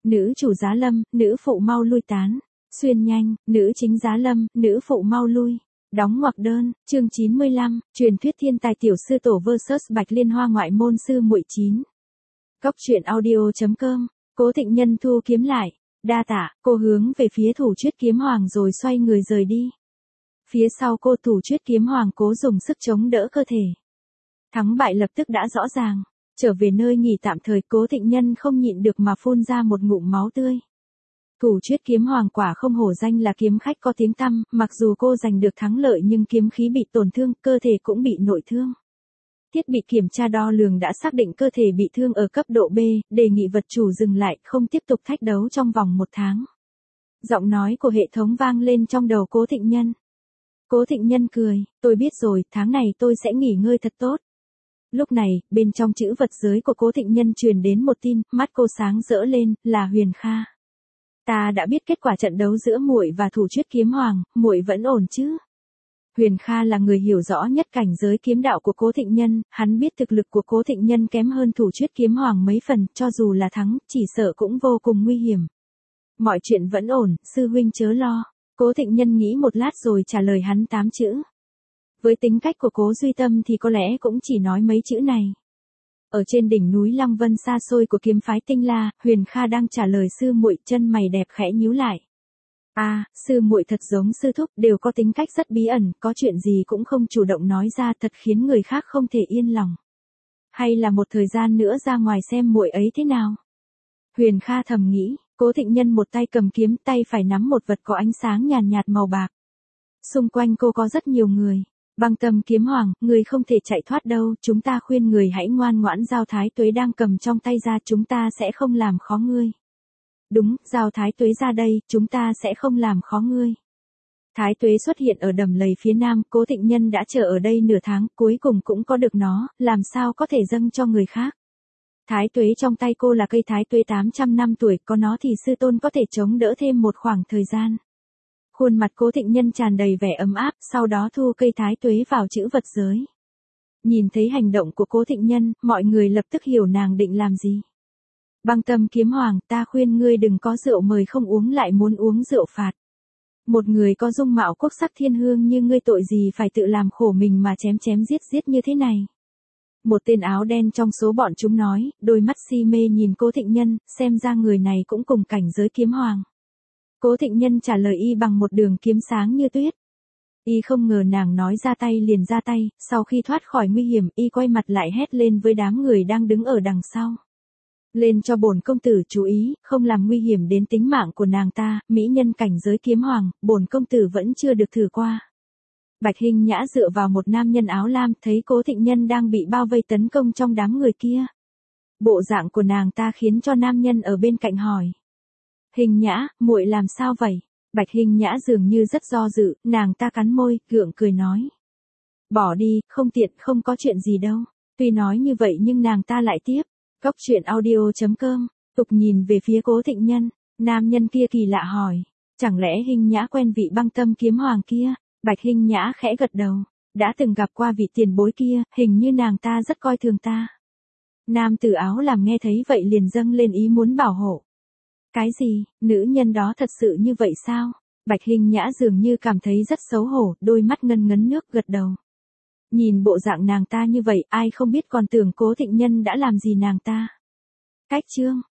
nữ chủ giá lâm, nữ phụ mau lui tán. Xuyên nhanh, nữ chính giá lâm, nữ phụ mau lui. Đóng ngoặc đơn, chương 95, truyền thuyết thiên tài tiểu sư tổ vs Bạch Liên Hoa ngoại môn sư muội 9. Cốc truyện audio.com, Cố Thịnh Nhân thu kiếm lại. Đa tạ, cô hướng về phía Thủ Chuyết Kiếm Hoàng rồi xoay người rời đi. Phía sau cô Thủ Chuyết Kiếm Hoàng cố dùng sức chống đỡ cơ thể. Thắng bại lập tức đã rõ ràng. Trở về nơi nghỉ tạm thời, Cố Thịnh Nhân không nhịn được mà phun ra một ngụm máu tươi. Thủ Chuyết Kiếm Hoàng quả không hổ danh là kiếm khách có tiếng tăm, mặc dù cô giành được thắng lợi nhưng kiếm khí bị tổn thương, cơ thể cũng bị nội thương. Thiết bị kiểm tra đo lường đã xác định cơ thể bị thương ở cấp độ B, đề nghị vật chủ dừng lại, không tiếp tục thách đấu trong vòng 1 tháng. Giọng nói của hệ thống vang lên trong đầu Cố Thịnh Nhân. Cố Thịnh Nhân cười, tôi biết rồi, tháng này tôi sẽ nghỉ ngơi thật tốt. Lúc này, bên trong chữ vật giới của Cố Thịnh Nhân truyền đến một tin, mắt cô sáng rỡ lên, là Huyền Kha. Ta đã biết kết quả trận đấu giữa muội và Thủ Chuyết Kiếm Hoàng, muội vẫn ổn chứ? Huyền Kha là người hiểu rõ nhất cảnh giới kiếm đạo của Cố Thịnh Nhân, hắn biết thực lực của Cố Thịnh Nhân kém hơn Thủ Chuyết Kiếm Hoàng mấy phần, cho dù là thắng, chỉ sợ cũng vô cùng nguy hiểm. Mọi chuyện vẫn ổn, sư huynh chớ lo. Cố Thịnh Nhân nghĩ một lát rồi trả lời hắn 8 chữ. Với tính cách của Cố Duy Tâm thì có lẽ cũng chỉ nói mấy chữ này. Ở trên đỉnh núi Lăng Vân xa xôi của kiếm phái Tinh La, Huyền Kha đang trả lời sư muội, chân mày đẹp khẽ nhíu lại. Sư muội thật giống sư thúc, đều có tính cách rất bí ẩn, có chuyện gì cũng không chủ động nói ra, thật khiến người khác không thể yên lòng. Hay là một thời gian nữa ra ngoài xem muội ấy thế nào? Huyền Kha thầm nghĩ. Cố Thịnh Nhân một tay cầm kiếm, tay phải nắm một vật có ánh sáng nhàn nhạt màu bạc. Xung quanh cô có rất nhiều người. Băng Tâm Kiếm Hoàng, người không thể chạy thoát đâu, chúng ta khuyên người hãy ngoan ngoãn giao Thái Tuế đang cầm trong tay ra, chúng ta sẽ không làm khó ngươi. Đúng, giao Thái Tuế ra đây, chúng ta sẽ không làm khó ngươi. Thái Tuế xuất hiện ở đầm lầy phía nam, Cố Thịnh Nhân đã chờ ở đây nửa tháng, cuối cùng cũng có được nó, làm sao có thể dâng cho người khác. Thái Tuế trong tay cô là cây Thái Tuế 800 năm tuổi, có nó thì sư tôn có thể chống đỡ thêm một khoảng thời gian. Khuôn mặt Cố Thịnh Nhân tràn đầy vẻ ấm áp, sau đó thu cây Thái Tuế vào chữ vật giới. Nhìn thấy hành động của Cố Thịnh Nhân, mọi người lập tức hiểu nàng định làm gì. Băng Tâm Kiếm Hoàng, ta khuyên ngươi đừng có rượu mời không uống lại muốn uống rượu phạt. Một người có dung mạo quốc sắc thiên hương như ngươi tội gì phải tự làm khổ mình mà chém chém giết giết như thế này. Một tên áo đen trong số bọn chúng nói, đôi mắt si mê nhìn Cố Thịnh Nhân, xem ra người này cũng cùng cảnh giới kiếm hoàng. Cố Thịnh Nhân trả lời y bằng một đường kiếm sáng như tuyết. Y không ngờ nàng nói ra tay liền ra tay, sau khi thoát khỏi nguy hiểm, y quay mặt lại hét lên với đám người đang đứng ở đằng sau. Lên cho bổn công tử chú ý, không làm nguy hiểm đến tính mạng của nàng ta, mỹ nhân cảnh giới kiếm hoàng, bổn công tử vẫn chưa được thử qua. Bạch Hinh Nhã dựa vào một nam nhân áo lam, thấy Cố Thịnh Nhân đang bị bao vây tấn công trong đám người kia. Bộ dạng của nàng ta khiến cho nam nhân ở bên cạnh hỏi. Hình Nhã, muội làm sao vậy? Bạch Hinh Nhã dường như rất do dự, nàng ta cắn môi, gượng cười nói. Bỏ đi, không tiện, không có chuyện gì đâu. Tuy nói như vậy nhưng nàng ta lại tiếp. Cốc truyện audio.com, tục nhìn về phía Cố Thịnh Nhân, nam nhân kia kỳ lạ hỏi. Chẳng lẽ Hinh Nhã quen vị Băng Tâm Kiếm Hoàng kia? Bạch Hinh Nhã khẽ gật đầu, đã từng gặp qua vị tiền bối kia, hình như nàng ta rất coi thường ta. Nam tử áo làm nghe thấy vậy liền dâng lên ý muốn bảo hộ. Cái gì, nữ nhân đó thật sự như vậy sao? Bạch Hinh Nhã dường như cảm thấy rất xấu hổ, đôi mắt ngấn ngấn nước gật đầu. Nhìn bộ dạng nàng ta như vậy, ai không biết còn tưởng Cố Thịnh Nhân đã làm gì nàng ta. Cách chương